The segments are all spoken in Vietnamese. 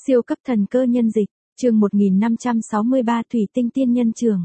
Siêu cấp thần cơ nhân dịch, chương 1563 Thủy tinh tiên nhân trường.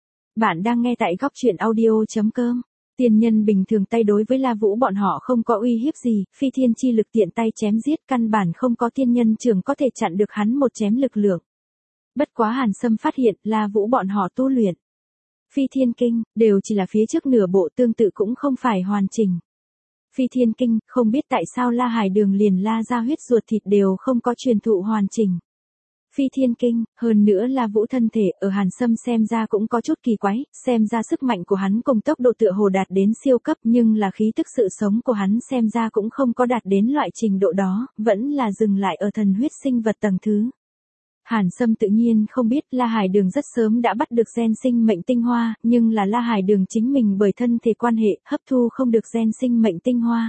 Bạn đang nghe tại góc truyện audio.com. Tiên nhân bình thường tay đối với La Vũ bọn họ không có uy hiếp gì, phi thiên chi lực tiện tay chém giết, căn bản không có tiên nhân trường có thể chặn được hắn một chém lực lượng. Bất quá Hàn Sâm phát hiện La Vũ bọn họ tu luyện Phi thiên kinh, đều chỉ là phía trước nửa bộ, tương tự cũng không phải hoàn chỉnh. Phi thiên kinh, không biết tại sao La Hải Đường liền La ra huyết ruột thịt đều không có truyền thụ hoàn chỉnh. Phi thiên kinh, hơn nữa La Vũ thân thể ở Hàn Sâm xem ra cũng có chút kỳ quái, xem ra sức mạnh của hắn cùng tốc độ tựa hồ đạt đến siêu cấp, nhưng là khí tức sự sống của hắn xem ra cũng không có đạt đến loại trình độ đó, vẫn là dừng lại ở thần huyết sinh vật tầng thứ. Hàn Sâm tự nhiên không biết La Hải Đường rất sớm đã bắt được gen sinh mệnh tinh hoa, nhưng là La Hải Đường chính mình bởi thân thể quan hệ hấp thu không được gen sinh mệnh tinh hoa.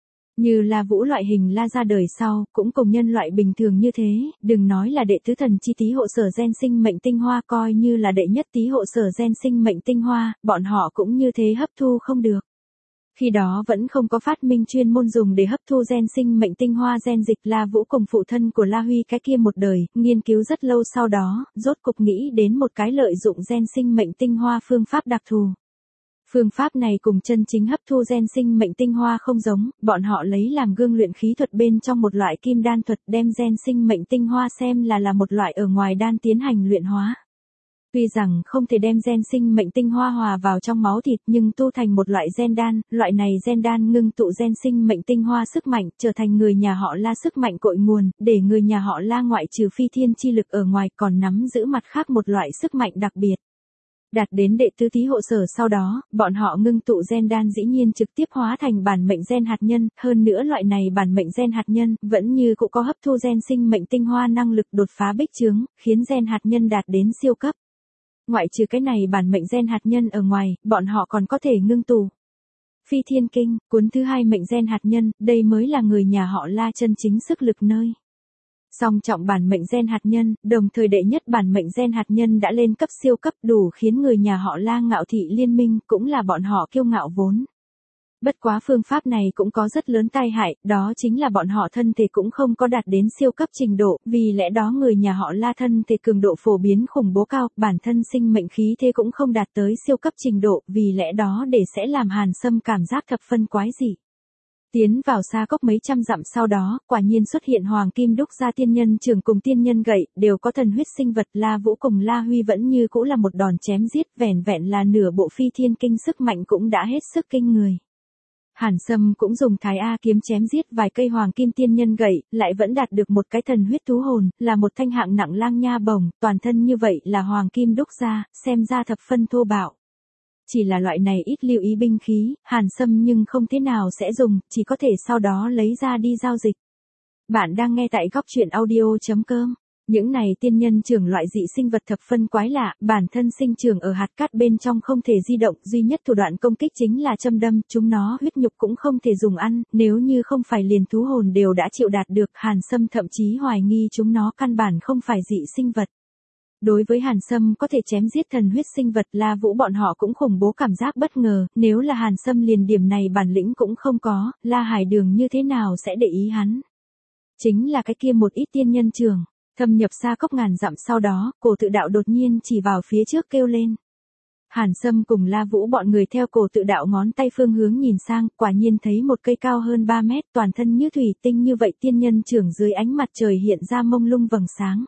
Như La Vũ loại hình La ra đời sau, cũng cùng nhân loại bình thường như thế, đừng nói là đệ tứ thần chi tý hộ sở gen sinh mệnh tinh hoa, coi như là đệ nhất tý hộ sở gen sinh mệnh tinh hoa, bọn họ cũng như thế hấp thu không được. Khi đó vẫn không có phát minh chuyên môn dùng để hấp thu gen sinh mệnh tinh hoa gen dịch. La Vũ cùng phụ thân của La Huy cái kia một đời, nghiên cứu rất lâu sau đó, rốt cục nghĩ đến một cái lợi dụng gen sinh mệnh tinh hoa phương pháp đặc thù. Phương pháp này cùng chân chính hấp thu gen sinh mệnh tinh hoa không giống, bọn họ lấy làm gương luyện khí thuật bên trong một loại kim đan thuật, đem gen sinh mệnh tinh hoa xem là một loại ở ngoài đan tiến hành luyện hóa. Tuy rằng không thể đem gen sinh mệnh tinh hoa hòa vào trong máu thịt, nhưng tu thành một loại gen đan, loại này gen đan ngưng tụ gen sinh mệnh tinh hoa sức mạnh, trở thành người nhà họ La sức mạnh cội nguồn, để người nhà họ La ngoại trừ phi thiên chi lực ở ngoài còn nắm giữ mặt khác một loại sức mạnh đặc biệt. Đạt đến đệ tứ tý hộ sở sau đó, bọn họ ngưng tụ gen đan dĩ nhiên trực tiếp hóa thành bản mệnh gen hạt nhân, hơn nữa loại này bản mệnh gen hạt nhân vẫn như cũng có hấp thu gen sinh mệnh tinh hoa năng lực đột phá bích chướng, khiến gen hạt nhân đạt đến siêu cấp. Ngoại trừ cái này bản mệnh gen hạt nhân ở ngoài, bọn họ còn có thể ngưng tụ Phi thiên kinh, cuốn thứ hai mệnh gen hạt nhân, đây mới là người nhà họ La chân chính sức lực nơi. Song trọng bản mệnh gen hạt nhân, đồng thời đệ nhất bản mệnh gen hạt nhân đã lên cấp siêu cấp, đủ khiến người nhà họ La ngạo thị liên minh, cũng là bọn họ kiêu ngạo vốn. Bất quá phương pháp này cũng có rất lớn tai hại, đó chính là bọn họ thân thể cũng không có đạt đến siêu cấp trình độ, vì lẽ đó người nhà họ La thân thể cường độ phổ biến khủng bố cao, bản thân sinh mệnh khí thế cũng không đạt tới siêu cấp trình độ, vì lẽ đó để sẽ làm Hàn Sâm cảm giác thập phân quái dị. Tiến vào xa cốc mấy trăm dặm sau đó, quả nhiên xuất hiện hoàng kim đúc ra tiên nhân trường cùng tiên nhân gậy, đều có thần huyết sinh vật. La Vũ cùng La Huy vẫn như cũ là một đòn chém giết, vẻn vẹn là nửa bộ phi thiên kinh sức mạnh cũng đã hết sức kinh người. Hàn Sâm cũng dùng Thái A kiếm chém giết vài cây hoàng kim tiên nhân gậy, lại vẫn đạt được một cái thần huyết thú hồn, là một thanh hạng nặng lang nha bổng, toàn thân như vậy là hoàng kim đúc ra, xem ra thập phân thô bạo. Chỉ là loại này ít lưu ý binh khí, Hàn Sâm nhưng không thế nào sẽ dùng, chỉ có thể sau đó lấy ra đi giao dịch. Bạn đang nghe tại góc truyện audio.com. Những này tiên nhân trưởng loại dị sinh vật thập phân quái lạ, bản thân sinh trưởng ở hạt cát bên trong không thể di động, duy nhất thủ đoạn công kích chính là châm đâm, chúng nó huyết nhục cũng không thể dùng ăn, nếu như không phải liền thú hồn đều đã chịu đạt được, Hàn Sâm thậm chí hoài nghi chúng nó căn bản không phải dị sinh vật. Đối với Hàn Sâm có thể chém giết thần huyết sinh vật, La Vũ bọn họ cũng khủng bố cảm giác bất ngờ, nếu là Hàn Sâm liền điểm này bản lĩnh cũng không có, La Hải Đường như thế nào sẽ để ý hắn. Chính là cái kia một ít tiên nhân trường. Thâm nhập xa cốc ngàn dặm sau đó, cổ tự đạo đột nhiên chỉ vào phía trước kêu lên. Hàn Sâm cùng La Vũ bọn người theo cổ tự đạo ngón tay phương hướng nhìn sang, quả nhiên thấy một cây cao hơn 3 mét, toàn thân như thủy tinh như vậy tiên nhân trưởng dưới ánh mặt trời hiện ra mông lung vầng sáng.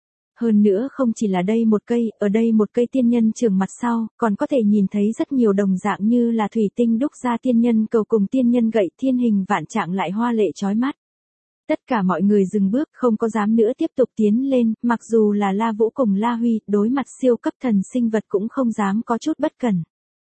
Hơn nữa không chỉ là đây một cây, ở đây một cây tiên nhân trưởng mặt sau, còn có thể nhìn thấy rất nhiều đồng dạng như là thủy tinh đúc ra tiên nhân cầu cùng tiên nhân gậy, thiên hình vạn trạng lại hoa lệ chói mắt. Tất cả mọi người dừng bước, không có dám nữa tiếp tục tiến lên, mặc dù là La Vũ cùng La Huy, đối mặt siêu cấp thần sinh vật cũng không dám có chút bất cẩn.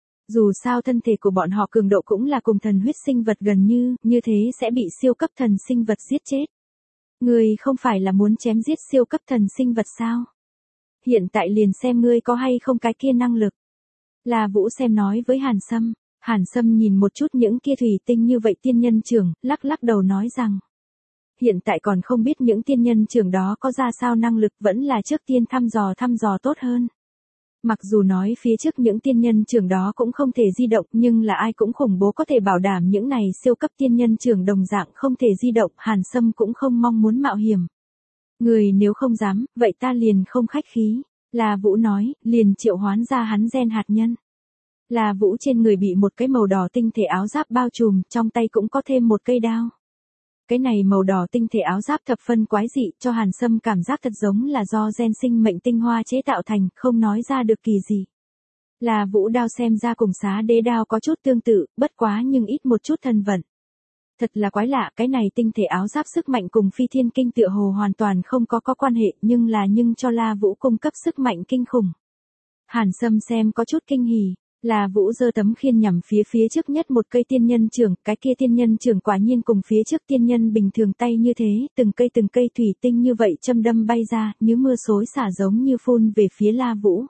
Dù sao thân thể của bọn họ cường độ cũng là cùng thần huyết sinh vật gần như thế sẽ bị siêu cấp thần sinh vật giết chết. Ngươi không phải là muốn chém giết siêu cấp thần sinh vật sao? Hiện tại liền xem ngươi có hay không cái kia năng lực. La Vũ xem nói với Hàn Sâm. Hàn Sâm nhìn một chút những kia thủy tinh như vậy tiên nhân trưởng, lắc lắc đầu nói rằng. Hiện tại còn không biết những tiên nhân trưởng đó có ra sao năng lực, vẫn là trước tiên thăm dò tốt hơn. Mặc dù nói phía trước những tiên nhân trưởng đó cũng không thể di động, nhưng là ai cũng khủng bố có thể bảo đảm những này siêu cấp tiên nhân trưởng đồng dạng không thể di động, Hàn Sâm cũng không mong muốn mạo hiểm. Người nếu không dám, vậy ta liền không khách khí. La Vũ nói, liền triệu hoán ra hắn gen hạt nhân. La Vũ trên người bị một cái màu đỏ tinh thể áo giáp bao trùm, trong tay cũng có thêm một cây đao. Cái này màu đỏ tinh thể áo giáp thập phân quái dị, cho Hàn Sâm cảm giác thật giống là do gen sinh mệnh tinh hoa chế tạo thành, không nói ra được kỳ gì. La Vũ đao xem ra cùng Xá Đế đao có chút tương tự, bất quá nhưng ít một chút thân vận. Thật là quái lạ, cái này tinh thể áo giáp sức mạnh cùng Phi Thiên Kinh tựa hồ hoàn toàn không có quan hệ, nhưng cho La Vũ cung cấp sức mạnh kinh khủng. Hàn Sâm xem có chút kinh hỉ, La Vũ giơ tấm khiên nhằm phía trước nhất một cây tiên nhân trưởng, cái kia tiên nhân trưởng quả nhiên cùng phía trước tiên nhân bình thường tay như thế, từng cây thủy tinh như vậy châm đâm bay ra, như mưa xối xả giống như phun về phía La Vũ.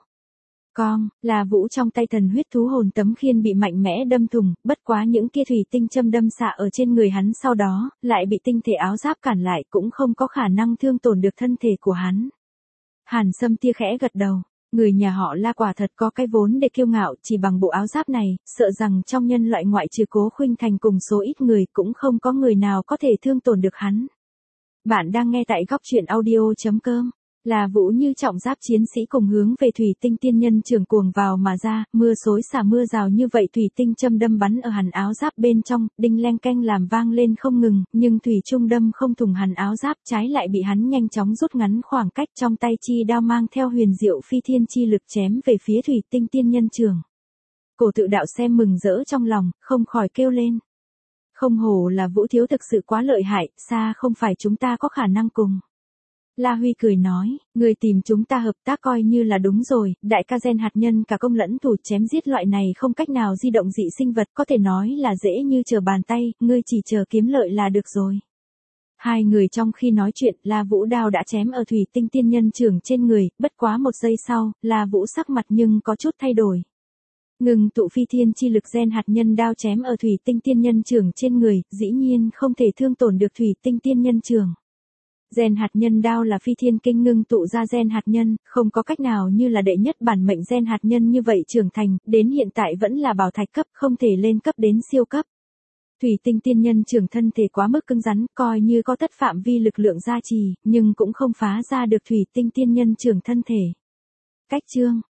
La Vũ trong tay thần huyết thú hồn tấm khiên bị mạnh mẽ đâm thủng, bất quá những kia thủy tinh châm đâm xạ ở trên người hắn sau đó, lại bị tinh thể áo giáp cản lại cũng không có khả năng thương tổn được thân thể của hắn. Hàn Sâm tia khẽ gật đầu, người nhà họ La quả thật có cái vốn để kiêu ngạo, chỉ bằng bộ áo giáp này, sợ rằng trong nhân loại ngoại trừ Cố Khuynh Thành cùng số ít người cũng không có người nào có thể thương tổn được hắn. Bạn đang nghe tại góc truyện audio.com. La Vũ như trọng giáp chiến sĩ cùng hướng về thủy tinh tiên nhân trưởng cuồng vào mà ra, mưa xối xả mưa rào như vậy thủy tinh châm đâm bắn ở hàn áo giáp bên trong, đinh leng keng làm vang lên không ngừng, nhưng thủy trung đâm không thủng hàn áo giáp, trái lại bị hắn nhanh chóng rút ngắn khoảng cách, trong tay chi đao mang theo huyền diệu phi thiên chi lực chém về phía thủy tinh tiên nhân trưởng. Cổ Tự Đạo xem mừng rỡ trong lòng, không khỏi kêu lên. Không hổ là Vũ thiếu thực sự quá lợi hại, xa không phải chúng ta có khả năng cùng. La Huy cười nói, người tìm chúng ta hợp tác coi như là đúng rồi, đại ca gen hạt nhân cả công lẫn thủ chém giết loại này không cách nào di động dị sinh vật, có thể nói là dễ như trở bàn tay, ngươi chỉ chờ kiếm lợi là được rồi. Hai người trong khi nói chuyện, La Vũ đao đã chém ở thủy tinh tiên nhân trưởng trên người, bất quá một giây sau, La Vũ sắc mặt nhưng có chút thay đổi. Ngừng tụ phi thiên chi lực gen hạt nhân đao chém ở thủy tinh tiên nhân trưởng trên người, dĩ nhiên không thể thương tổn được thủy tinh tiên nhân trưởng. Gen hạt nhân đao là Phi Thiên Kinh ngưng tụ ra gen hạt nhân, không có cách nào như là đệ nhất bản mệnh gen hạt nhân như vậy trưởng thành, đến hiện tại vẫn là bảo thạch cấp, không thể lên cấp đến siêu cấp. Thủy tinh tiên nhân trưởng thân thể quá mức cứng rắn, coi như có tất phạm vi lực lượng gia trì, nhưng cũng không phá ra được thủy tinh tiên nhân trưởng thân thể. Cách chương